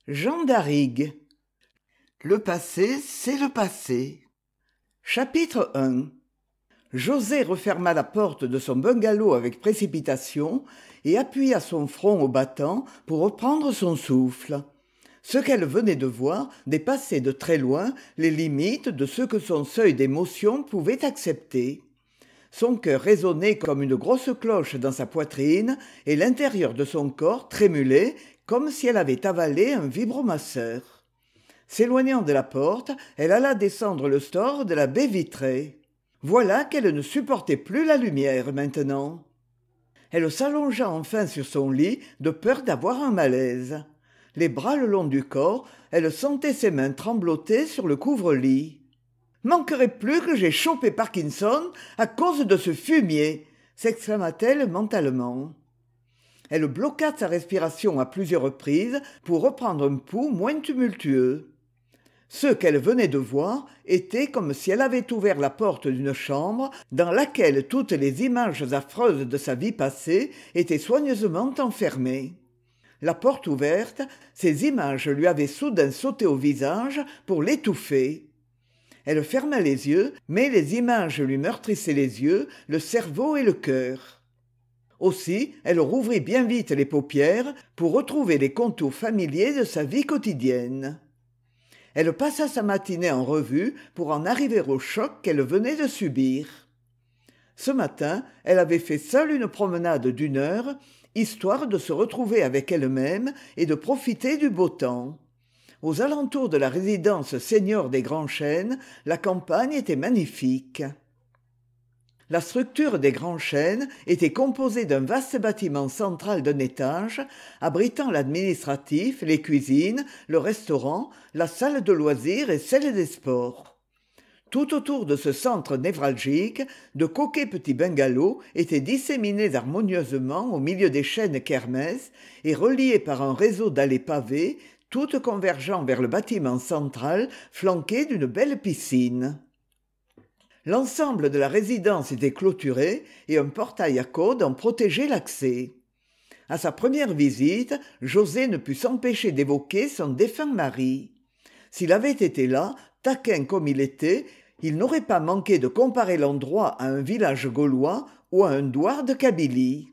Jean d'Arrigue. Le passé, c'est le passé. Chapitre 1. José referma la porte de son bungalow avec précipitation et appuya son front au battant pour reprendre son souffle. Ce qu'elle venait de voir dépassait de très loin les limites de ce que son seuil d'émotion pouvait accepter. Son cœur résonnait comme une grosse cloche dans sa poitrine et l'intérieur de son corps trémulait comme si elle avait avalé un vibromasseur. S'éloignant de la porte, elle alla descendre le store de la baie vitrée. Voilà qu'elle ne supportait plus la lumière maintenant. Elle s'allongea enfin sur son lit de peur d'avoir un malaise. Les bras le long du corps, elle sentait ses mains trembloter sur le couvre-lit. « Manquerait plus que j'aie chopé Parkinson à cause de ce fumier !» s'exclama-t-elle mentalement. Elle bloqua sa respiration à plusieurs reprises pour reprendre un pouls moins tumultueux. Ce qu'elle venait de voir était comme si elle avait ouvert la porte d'une chambre dans laquelle toutes les images affreuses de sa vie passée étaient soigneusement enfermées. La porte ouverte, ces images lui avaient soudain sauté au visage pour l'étouffer. Elle ferma les yeux, mais les images lui meurtrissaient les yeux, le cerveau et le cœur. Aussi, elle rouvrit bien vite les paupières pour retrouver les contours familiers de sa vie quotidienne. Elle passa sa matinée en revue pour en arriver au choc qu'elle venait de subir. Ce matin, elle avait fait seule une promenade d'1 heure, histoire de se retrouver avec elle-même et de profiter du beau temps. Aux alentours de la résidence senior des Grands Chênes, la campagne était magnifique. La structure des Grands Chênes était composée d'un vaste bâtiment central d'1 étage, abritant l'administratif, les cuisines, le restaurant, la salle de loisirs et celle des sports. Tout autour de ce centre névralgique, de coquets petits bungalows étaient disséminés harmonieusement au milieu des chênes kermès et reliés par un réseau d'allées pavées, toutes convergeant vers le bâtiment central flanqué d'une belle piscine. L'ensemble de la résidence était clôturé et un portail à code en protégeait l'accès. À sa première visite, José ne put s'empêcher d'évoquer son défunt mari. S'il avait été là, taquin comme il était, il n'aurait pas manqué de comparer l'endroit à un village gaulois ou à un douar de Kabylie.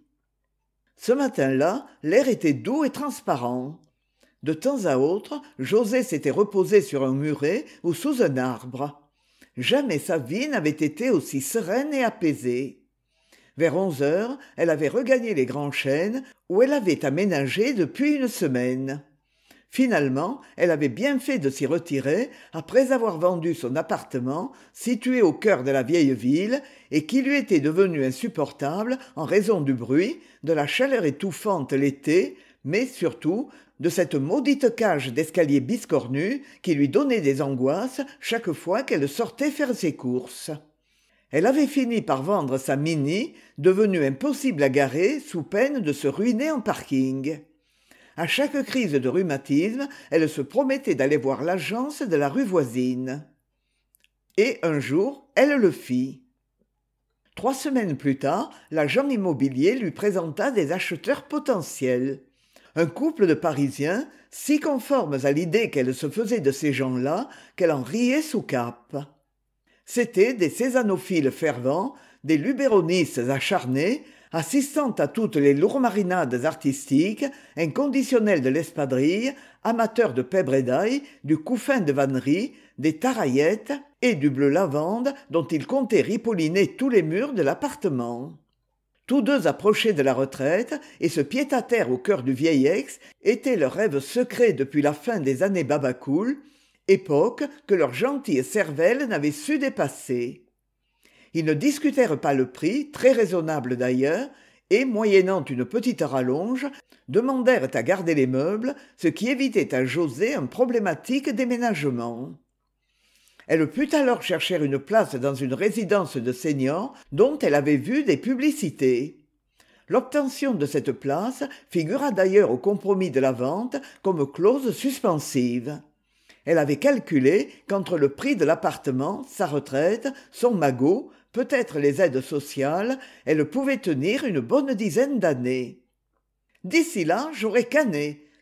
Ce matin-là, l'air était doux et transparent. De temps à autre, José s'était reposé sur un muret ou sous un arbre. Jamais sa vie n'avait été aussi sereine et apaisée. Vers 11 heures, elle avait regagné les Grands Chênes, où elle avait aménagé depuis 1 semaine. Finalement, elle avait bien fait de s'y retirer après avoir vendu son appartement, situé au cœur de la vieille ville, et qui lui était devenu insupportable en raison du bruit, de la chaleur étouffante l'été, mais surtout de cette maudite cage d'escalier biscornu qui lui donnait des angoisses chaque fois qu'elle sortait faire ses courses. Elle avait fini par vendre sa Mini, devenue impossible à garer sous peine de se ruiner en parking. À chaque crise de rhumatisme, elle se promettait d'aller voir l'agence de la rue voisine. Et un jour, elle le fit. 3 semaines plus tard, l'agent immobilier lui présenta des acheteurs potentiels. Un couple de Parisiens, si conformes à l'idée qu'elle se faisait de ces gens-là, qu'elle en riait sous cape. C'étaient des césanophiles fervents, des lubéronistes acharnés, assistant à toutes les lourmarinades artistiques, inconditionnels de l'espadrille, amateurs de pèbre et d'ail, du couffin de vannerie, des taraillettes et du bleu lavande dont ils comptaient ripolliner tous les murs de l'appartement. Tous deux approchaient de la retraite, et ce pied-à-terre au cœur du vieil Aix était leur rêve secret depuis la fin des années Babacool, époque que leur gentille cervelle n'avait su dépasser. Ils ne discutèrent pas le prix, très raisonnable d'ailleurs, et, moyennant une petite rallonge, demandèrent à garder les meubles, ce qui évitait à José un problématique déménagement. Elle put alors chercher une place dans une résidence de seniors dont elle avait vu des publicités. L'obtention de cette place figura d'ailleurs au compromis de la vente comme clause suspensive. Elle avait calculé qu'entre le prix de l'appartement, sa retraite, son magot, peut-être les aides sociales, elle pouvait tenir une bonne dizaine d'années. « D'ici là, j'aurai cané »,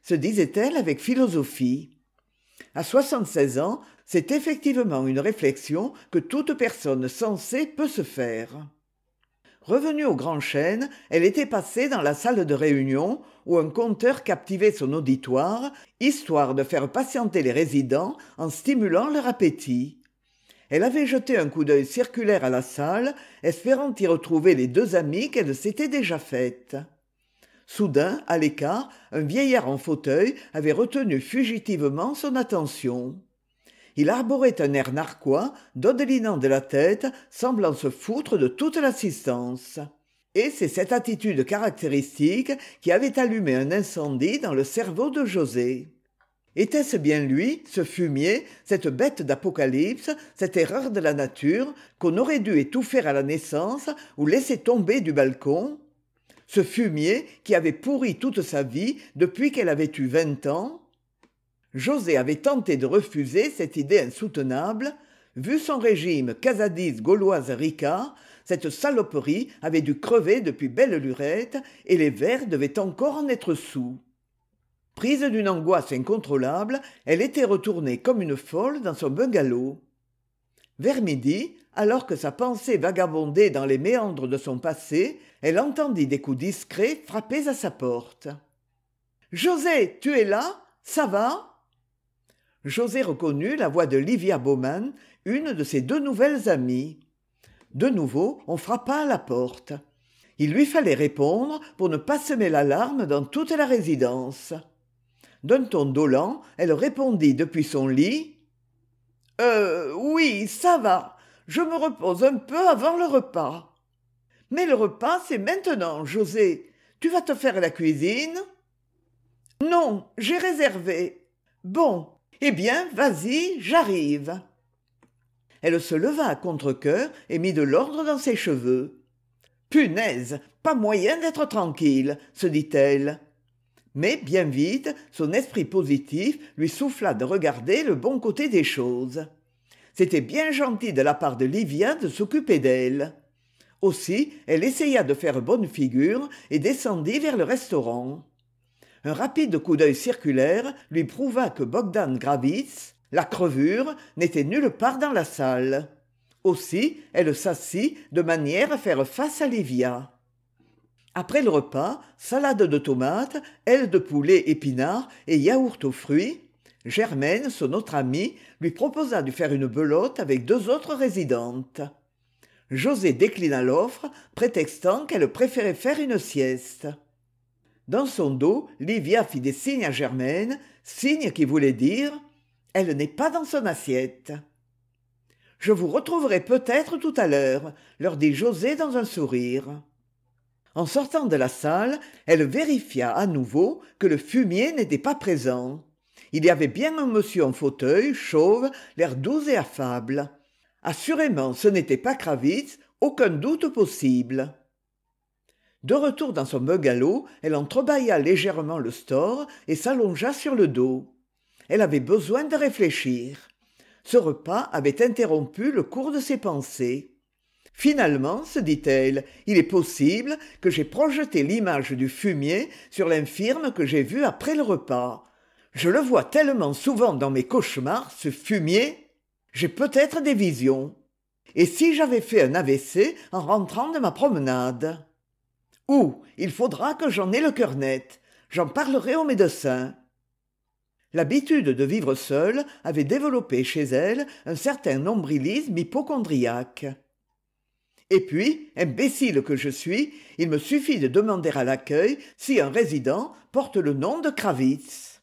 se disait-elle avec philosophie. À 76 ans, c'est effectivement une réflexion que toute personne sensée peut se faire. Revenue au Grand Chêne, elle était passée dans la salle de réunion où un conteur captivait son auditoire, histoire de faire patienter les résidents en stimulant leur appétit. Elle avait jeté un coup d'œil circulaire à la salle, espérant y retrouver les deux amies qu'elle s'était déjà faites. Soudain, à l'écart, un vieillard en fauteuil avait retenu fugitivement son attention. Il arborait un air narquois, dodelinant de la tête, semblant se foutre de toute l'assistance. Et c'est cette attitude caractéristique qui avait allumé un incendie dans le cerveau de José. Était-ce bien lui, ce fumier, cette bête d'apocalypse, cette erreur de la nature, qu'on aurait dû étouffer à la naissance ou laisser tomber du balcon ? Ce fumier qui avait pourri toute sa vie depuis qu'elle avait eu 20 ans ? José avait tenté de refuser cette idée insoutenable. Vu son régime casadise gauloise Ricard, cette saloperie avait dû crever depuis belle lurette et les vers devaient encore en être soûls. Prise d'une angoisse incontrôlable, elle était retournée comme une folle dans son bungalow. Vers midi, alors que sa pensée vagabondait dans les méandres de son passé, elle entendit des coups discrets frapper à sa porte. « José, tu es là ? Ça va ?» José reconnut la voix de Livia Baumann, une de ses deux nouvelles amies. De nouveau, on frappa à la porte. Il lui fallait répondre pour ne pas semer l'alarme dans toute la résidence. D'un ton dolent, elle répondit depuis son lit. « Oui, ça va. Je me repose un peu avant le repas. »« Mais le repas, c'est maintenant, José. Tu vas te faire la cuisine ?»« Non, j'ai réservé. »« Bon, eh bien, vas-y, j'arrive. » Elle se leva à contre-cœur et mit de l'ordre dans ses cheveux. « Punaise, pas moyen d'être tranquille, » se dit-elle. Mais bien vite, son esprit positif lui souffla de regarder le bon côté des choses. C'était bien gentil de la part de Livia de s'occuper d'elle. Aussi, elle essaya de faire bonne figure et descendit vers le restaurant. Un rapide coup d'œil circulaire lui prouva que Bogdan Gravitz, la crevure, n'était nulle part dans la salle. Aussi, elle s'assit de manière à faire face à Livia. Après le repas, salade de tomates, ailes de poulet épinards et yaourt aux fruits, Germaine, son autre amie, lui proposa de faire une belote avec deux autres résidentes. José déclina l'offre, prétextant qu'elle préférait faire une sieste. Dans son dos, Livia fit des signes à Germaine, signes qui voulaient dire « Elle n'est pas dans son assiette ». « Je vous retrouverai peut-être tout à l'heure », leur dit José dans un sourire. En sortant de la salle, elle vérifia à nouveau que le fumier n'était pas présent. Il y avait bien un monsieur en fauteuil, chauve, l'air doux et affable. Assurément, ce n'était pas Kravitz, aucun doute possible. De retour dans son bungalow, elle entrebâilla légèrement le store et s'allongea sur le dos. Elle avait besoin de réfléchir. Ce repas avait interrompu le cours de ses pensées. Finalement, se dit-elle, il est possible que j'ai projeté l'image du fumier sur l'infirme que j'ai vu après le repas. Je le vois tellement souvent dans mes cauchemars, ce fumier. J'ai peut-être des visions. Et si j'avais fait un AVC en rentrant de ma promenade ? Ou il faudra que j'en aie le cœur net. J'en parlerai au médecin. L'habitude de vivre seule avait développé chez elle un certain nombrilisme hypocondriaque. Et puis, imbécile que je suis, il me suffit de demander à l'accueil si un résident porte le nom de Kravitz.